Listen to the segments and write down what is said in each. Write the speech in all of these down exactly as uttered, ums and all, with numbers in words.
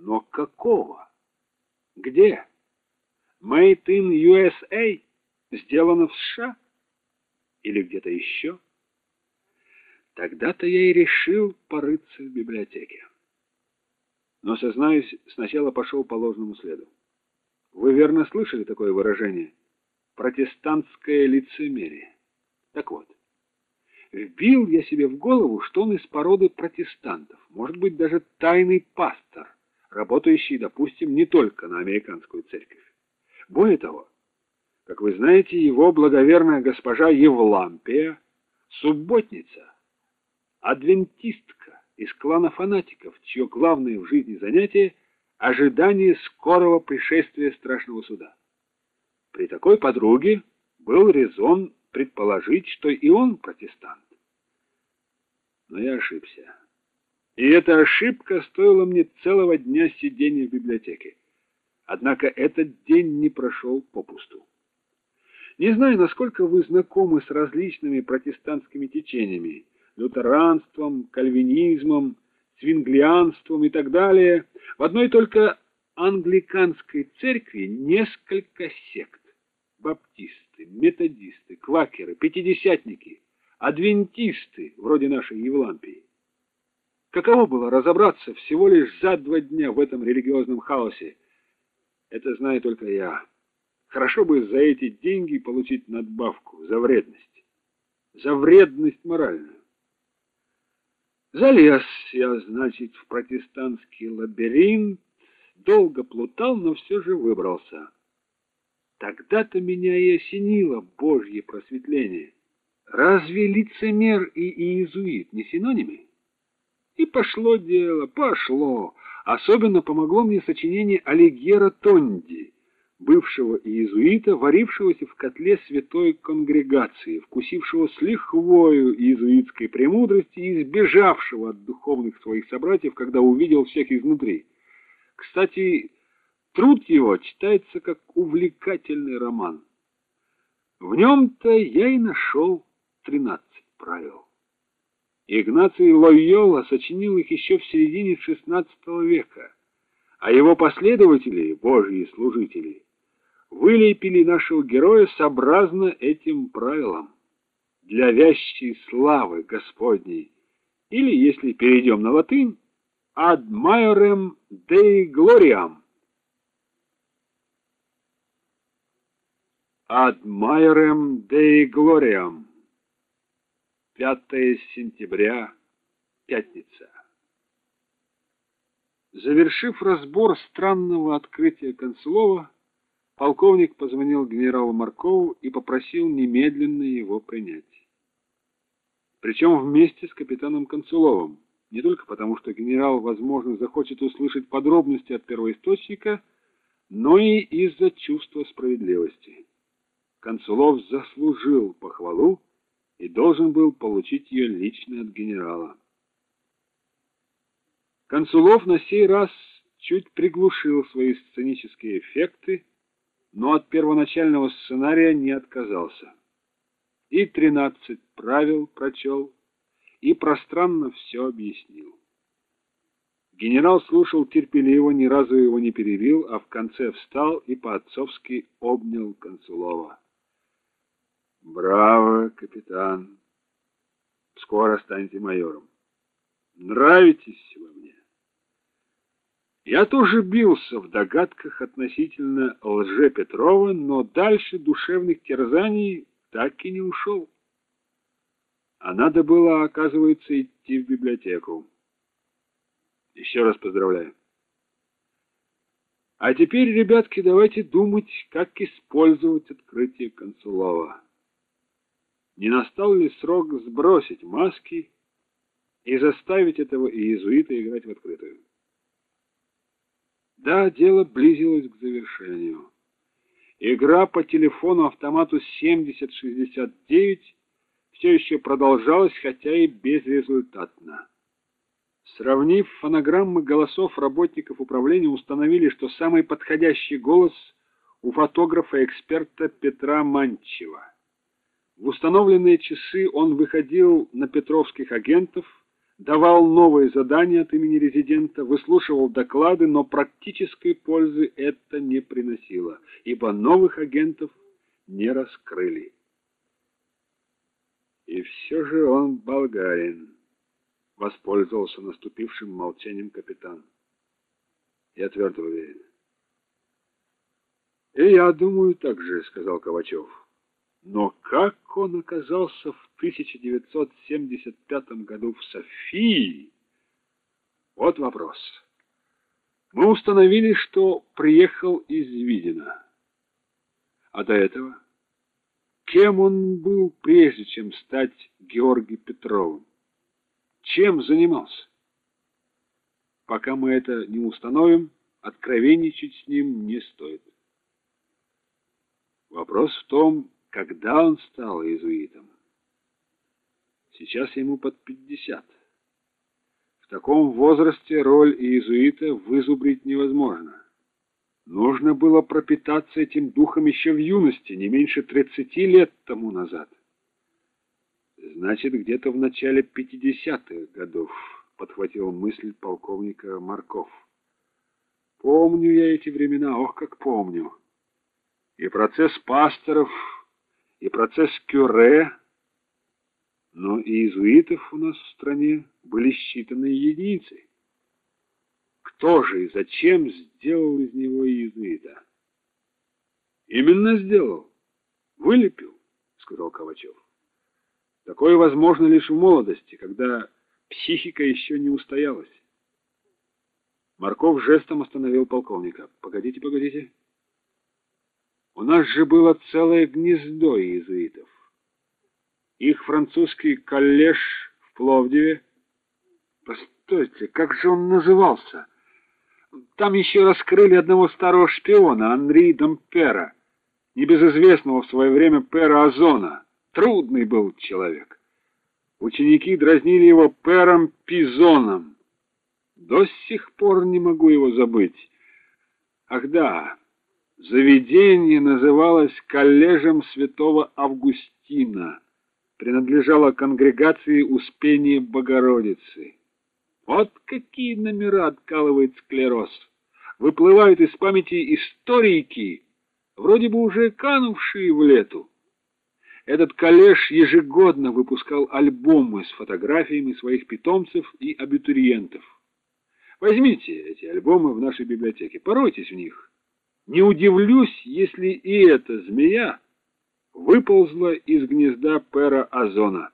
Но какого? Где? Made in ю эс эй? Сделано в США? Или где-то еще? Тогда-то я и решил порыться в библиотеке. Но, сознаюсь, сначала пошел по ложному следу. Вы верно слышали такое выражение? Протестантское лицемерие. Так вот, вбил я себе в голову, что он из породы протестантов, может быть, даже тайный пастор, работающий, допустим, не только на американскую церковь. Более того, как вы знаете, его благоверная госпожа Евлампия — субботница, адвентистка из клана фанатиков, чье главное в жизни занятие — ожидание скорого пришествия страшного суда. При такой подруге был резон предположить, что и он протестант. Но я ошибся. И эта ошибка стоила мне целого дня сидения в библиотеке. Однако этот день не прошел попусту. Не знаю, насколько вы знакомы с различными протестантскими течениями, лютеранством, кальвинизмом, свинглианством и так далее. В одной только англиканской церкви несколько сект. Баптисты, методисты, квакеры, пятидесятники, адвентисты, вроде нашей Евлампии. Каково было разобраться всего лишь за два дня в этом религиозном хаосе? Это знаю только я. Хорошо бы за эти деньги получить надбавку за вредность. За вредность моральную. Залез я, значит, в протестантский лабиринт, долго плутал, но все же выбрался. Тогда-то меня и осенило Божье просветление. Разве лицемер и иезуит не синонимы? И пошло дело, пошло. Особенно помогло мне сочинение Алигьера Тонди, бывшего иезуита, варившегося в котле святой конгрегации, вкусившего с лихвою иезуитской премудрости и избежавшего от духовных своих собратьев, когда увидел всех изнутри. Кстати, труд его читается как увлекательный роман. В нем-то я и нашел тринадцать правил. Игнаций Лойола сочинил их еще в середине шестнадцатого века, а его последователи, божьи служители, вылепили нашего героя сообразно этим правилам для вящей славы Господней, или, если перейдем на латынь, ad maiorem Dei gloriam. Ad maiorem Dei gloriam. пятое сентября, пятница. Завершив разбор странного открытия Консулова, полковник позвонил генералу Маркову и попросил немедленно его принять. Причем вместе с капитаном Консуловым, не только потому, что генерал, возможно, захочет услышать подробности от первоисточника, но и из-за чувства справедливости. Консулов заслужил похвалу и должен был получить ее лично от генерала. Консулов на сей раз чуть приглушил свои сценические эффекты, но от первоначального сценария не отказался. И тринадцать правил прочел, и пространно все объяснил. Генерал слушал терпеливо, ни разу его не перебил, а в конце встал и по-отцовски обнял Консулова. «Браво, капитан! Скоро станете майором. Нравитесь вы мне!» Я тоже бился в догадках относительно Лже-Петрова, но дальше душевных терзаний так и не ушел. А надо было, оказывается, идти в библиотеку. Еще раз поздравляю. А теперь, ребятки, давайте думать, как использовать открытие Консулова. Не настал ли срок сбросить маски и заставить этого иезуита играть в открытую? Да, дело близилось к завершению. Игра по телефону-автомату семьдесят шестьдесят девять все еще продолжалась, хотя и безрезультатно. Сравнив фонограммы голосов работников управления, установили, что самый подходящий голос у фотографа-эксперта Петра Манчева. В установленные часы он выходил на петровских агентов, давал новые задания от имени резидента, выслушивал доклады, но практической пользы это не приносило, ибо новых агентов не раскрыли. И все же он болгарин, воспользовался наступившим молчанием капитан. Я твердо уверен. И я думаю так же, сказал Ковачев. Но как он оказался в тысяча девятьсот семьдесят пятом году в Софии? Вот вопрос. Мы установили, что приехал из Видина. А до этого? Кем он был, прежде чем стать Георгием Петровым? Чем занимался? Пока мы это не установим, откровенничать с ним не стоит. Вопрос в том, когда он стал иезуитом. Сейчас ему под пятьдесят. В таком возрасте роль иезуита вызубрить невозможно. Нужно было пропитаться этим духом еще в юности, не меньше тридцати лет тому назад. Значит, где-то в начале пятидесятых годов, подхватил мысль полковника Марков. Помню я эти времена, ох, как помню. И процесс пасторов, и процесс Кюре, но и иезуитов у нас в стране были считанные единицы. Кто же и зачем сделал из него иезуита? Именно сделал, вылепил, сказал Ковачев. Такое возможно лишь в молодости, когда психика еще не устоялась. Марков жестом остановил полковника. Погодите, погодите. У нас же было целое гнездо иезуитов. Их французский коллеж в Пловдиве. Постойте, как же он назывался? Там еще раскрыли одного старого шпиона, Анри Домпера, небезызвестного в свое время пера Озона. Трудный был человек. Ученики дразнили его пером Пизоном. До сих пор не могу его забыть. Ах да, заведение называлось коллежем святого Августина, принадлежало конгрегации Успения Богородицы. Вот какие номера откалывает склероз. Выплывают из памяти историки, вроде бы уже канувшие в лету. Этот коллеж ежегодно выпускал альбомы с фотографиями своих питомцев и абитуриентов. Возьмите эти альбомы в нашей библиотеке, поройтесь в них. Не удивлюсь, если и эта змея выползла из гнезда пера Озона.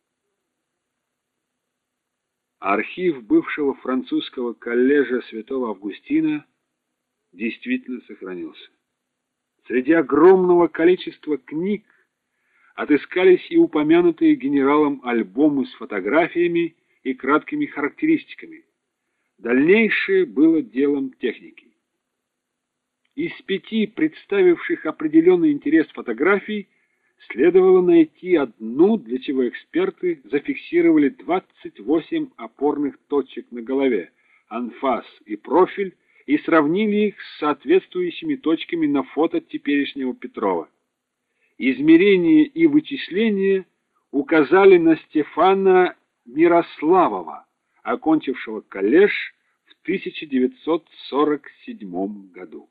Архив бывшего французского коллежа святого Августина действительно сохранился. Среди огромного количества книг отыскались и упомянутые генералом альбомы с фотографиями и краткими характеристиками. Дальнейшее было делом техники. Из пяти представивших определенный интерес фотографий следовало найти одну, для чего эксперты зафиксировали двадцать восемь опорных точек на голове, анфас и профиль, и сравнили их с соответствующими точками на фото теперешнего Петрова. Измерения и вычисления указали на Стефана Мирославова, окончившего коллеж в тысяча девятьсот сорок седьмом году.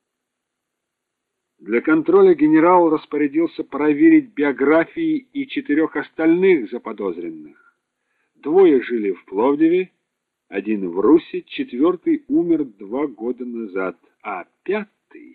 Для контроля генерал распорядился проверить биографии и четырех остальных заподозренных. Двое жили в Пловдиве, один в Руси, четвертый умер два года назад, а пятый...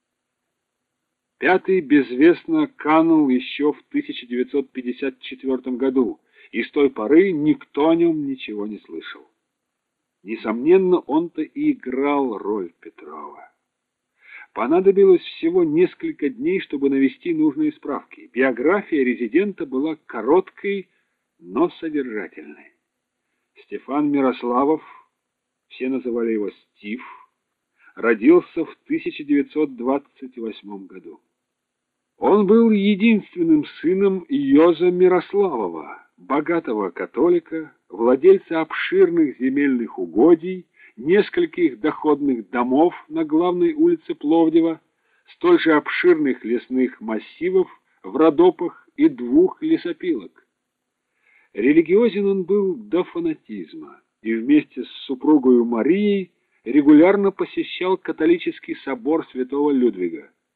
Пятый безвестно канул еще в тысяча девятьсот пятьдесят четвёртом году, и с той поры никто о нем ничего не слышал. Несомненно, он-то и играл роль Петрова. Понадобилось всего несколько дней, чтобы навести нужные справки. Биография резидента была короткой, но содержательной. Стефан Мирославов, все называли его Стив, родился в тысяча девятьсот двадцать восьмом году. Он был единственным сыном Йоза Мирославова, богатого католика, владельца обширных земельных угодий, нескольких доходных домов на главной улице Пловдива, столь же обширных лесных массивов в Родопах и двух лесопилок. Религиозен он был до фанатизма и вместе с супругой Марией регулярно посещал католический собор святого Людвига.